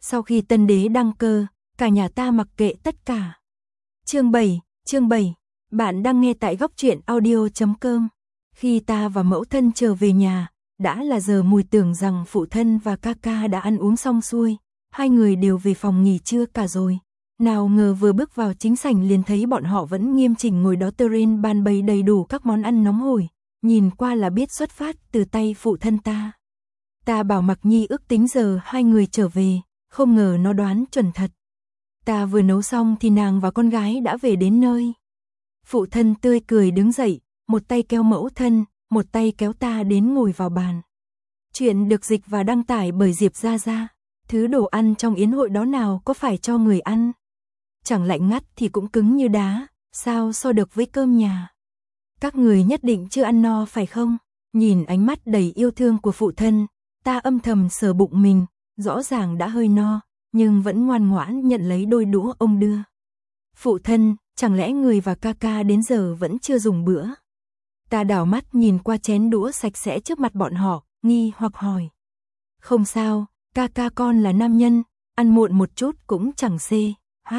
Sau khi tân đế đăng cơ, cả nhà ta mặc kệ tất cả. Chương 7, bạn đang nghe tại goctruyện.audio.com. Khi ta và mẫu thân trở về nhà, đã là giờ mùi, tưởng rằng phụ thân và ca ca đã ăn uống xong xuôi, hai người đều về phòng nghỉ trưa cả rồi. Nào ngờ vừa bước vào chính sảnh liền thấy bọn họ vẫn nghiêm chỉnh ngồi đó, trên bàn bày đầy đủ các món ăn nóng hổi, nhìn qua là biết xuất phát từ tay phụ thân ta. Ta bảo Mặc Nhi ước tính giờ hai người trở về, không ngờ nó đoán chuẩn thật. Ta vừa nấu xong thì nàng và con gái đã về đến nơi. Phụ thân tươi cười đứng dậy, một tay kéo mẫu thân, một tay kéo ta đến ngồi vào bàn. Chuyện được dịch và đăng tải bởi Diệp Gia Gia. Thứ đồ ăn trong yến hội đó nào có phải cho người ăn. Chẳng lạnh ngắt thì cũng cứng như đá, sao so được với cơm nhà. Các người nhất định chưa ăn no phải không? Nhìn ánh mắt đầy yêu thương của phụ thân, ta âm thầm sờ bụng mình, rõ ràng đã hơi no, nhưng vẫn ngoan ngoãn nhận lấy đôi đũa ông đưa. Phụ thân, chẳng lẽ người và ca ca đến giờ vẫn chưa dùng bữa? Ta đảo mắt nhìn qua chén đũa sạch sẽ trước mặt bọn họ, nghi hoặc hỏi. Không sao, ca ca con là nam nhân, ăn muộn một chút cũng chẳng xê,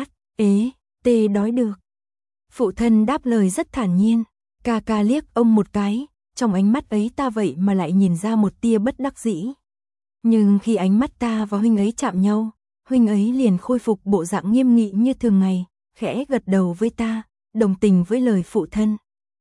tê đói được. Phụ thân đáp lời rất thản nhiên, ca ca liếc ông một cái, trong ánh mắt ấy ta vậy mà lại nhìn ra một tia bất đắc dĩ. Nhưng khi ánh mắt ta và huynh ấy chạm nhau, huynh ấy liền khôi phục bộ dạng nghiêm nghị như thường ngày, khẽ gật đầu với ta, đồng tình với lời phụ thân.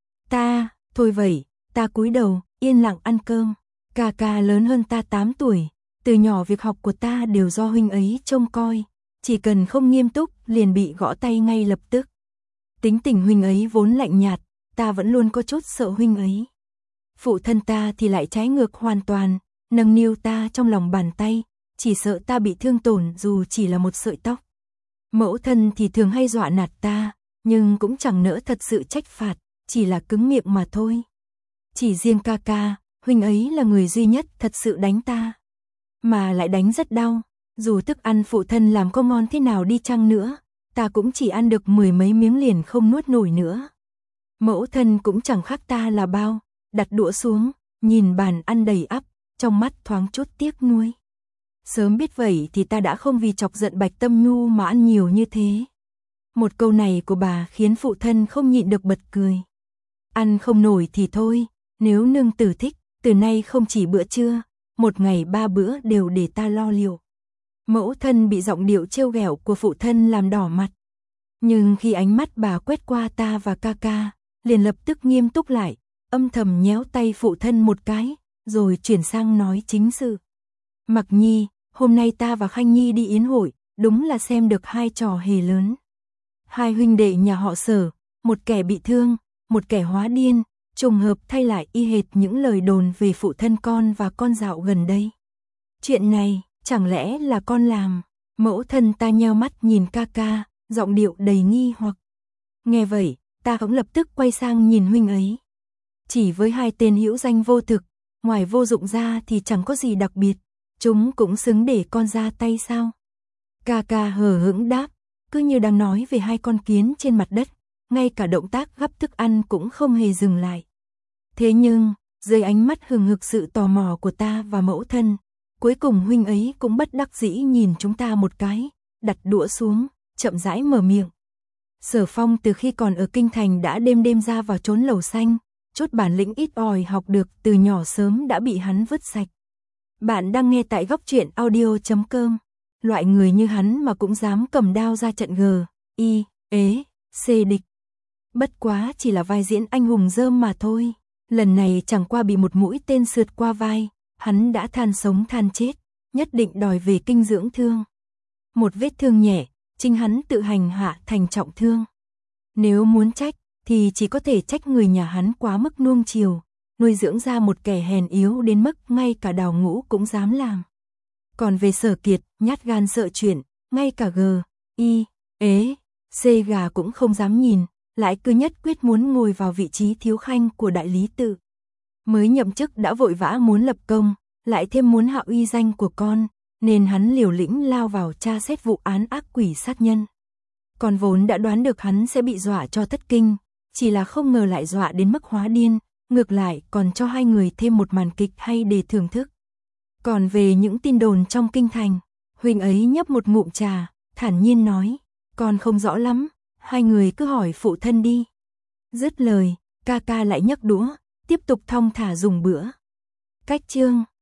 Thôi vậy, ta cúi đầu, yên lặng ăn cơm. Ca ca lớn hơn ta 8 tuổi, từ nhỏ việc học của ta đều do huynh ấy trông coi, chỉ cần không nghiêm túc liền bị gõ tay ngay lập tức. Tính tình huynh ấy vốn lạnh nhạt, ta vẫn luôn có chút sợ huynh ấy. Phụ thân ta thì lại trái ngược hoàn toàn, nâng niu ta trong lòng bàn tay, chỉ sợ ta bị thương tổn dù chỉ là một sợi tóc. Mẫu thân thì thường hay dọa nạt ta, nhưng cũng chẳng nỡ thật sự trách phạt, chỉ là cứng miệng mà thôi. Chỉ riêng ca ca, huynh ấy là người duy nhất thật sự đánh ta. Mà lại đánh rất đau, dù thức ăn phụ thân làm có ngon thế nào đi chăng nữa, ta cũng chỉ ăn được 10 mấy miếng liền không nuốt nổi nữa. Mẫu thân cũng chẳng khác ta là bao, đặt đũa xuống, nhìn bàn ăn đầy ắp, trong mắt thoáng chút tiếc nuối. Sớm biết vậy thì ta đã không vì chọc giận Bạch Tâm Nhu mà ăn nhiều như thế. Một câu này của bà khiến phụ thân không nhịn được bật cười. Ăn không nổi thì thôi, nếu nương tử thích, từ nay không chỉ bữa trưa, một ngày 3 bữa đều để ta lo liệu. Mẫu thân bị giọng điệu trêu ghẹo của phụ thân làm đỏ mặt. Nhưng khi ánh mắt bà quét qua ta và ca ca, liền lập tức nghiêm túc lại, âm thầm nhéo tay phụ thân một cái, rồi chuyển sang nói chính sự. Mặc Nhi, hôm nay ta và Khanh Nhi đi yến hội, đúng là xem được hai trò hề lớn. Hai huynh đệ nhà họ Sở, một kẻ bị thương, một kẻ hóa điên, trùng hợp thay lại y hệt những lời đồn về phụ thân con và con dạo gần đây. Chuyện này, chẳng lẽ là con làm? Mẫu thân ta nheo mắt nhìn ca ca, giọng điệu đầy nghi hoặc. Nghe vậy, ta cũng lập tức quay sang nhìn huynh ấy. Chỉ với hai tên hữu danh vô thực, ngoài vô dụng ra thì chẳng có gì đặc biệt, chúng cũng xứng để con ra tay sao? Ca ca hờ hững đáp, cứ như đang nói về hai con kiến trên mặt đất, ngay cả động tác gắp thức ăn cũng không hề dừng lại. Thế nhưng, dưới ánh mắt hừng hực sự tò mò của ta và mẫu thân, cuối cùng huynh ấy cũng bất đắc dĩ nhìn chúng ta một cái, đặt đũa xuống, chậm rãi mở miệng. Sở Phong từ khi còn ở kinh thành đã đêm ra vào trốn lầu xanh, chút bản lĩnh ít ỏi học được từ nhỏ sớm đã bị hắn vứt sạch. Bạn đang nghe tại goctruyện.audio.com. Loại người như hắn mà cũng dám cầm đao ra trận C địch. Bất quá chỉ là vai diễn anh hùng rơm mà thôi. Lần này chẳng qua bị một mũi tên sượt qua vai, hắn đã than sống than chết, nhất định đòi về kinh dưỡng thương. Một vết thương nhẹ, chính hắn tự hành hạ thành trọng thương. Nếu muốn trách, thì chỉ có thể trách người nhà hắn quá mức nuông chiều, nuôi dưỡng ra một kẻ hèn yếu đến mức ngay cả đào ngũ cũng dám làm. Còn về Sở Kiệt, nhát gan sợ chuyện, ngay cả C gà cũng không dám nhìn, lại cứ nhất quyết muốn ngồi vào vị trí thiếu khanh của đại lý tự. Mới nhậm chức đã vội vã muốn lập công, lại thêm muốn hạ uy danh của con, nên hắn liều lĩnh lao vào tra xét vụ án ác quỷ sát nhân. Còn vốn đã đoán được hắn sẽ bị dọa cho thất kinh, chỉ là không ngờ lại dọa đến mức hóa điên, ngược lại còn cho hai người thêm một màn kịch hay để thưởng thức. Còn về những tin đồn trong kinh thành, Huynh ấy nhấp một ngụm trà, thản nhiên nói, con không rõ lắm, hai người cứ hỏi phụ thân đi. Dứt lời, ca ca lại nhấc đũa, tiếp tục thong thả dùng bữa. Cách chương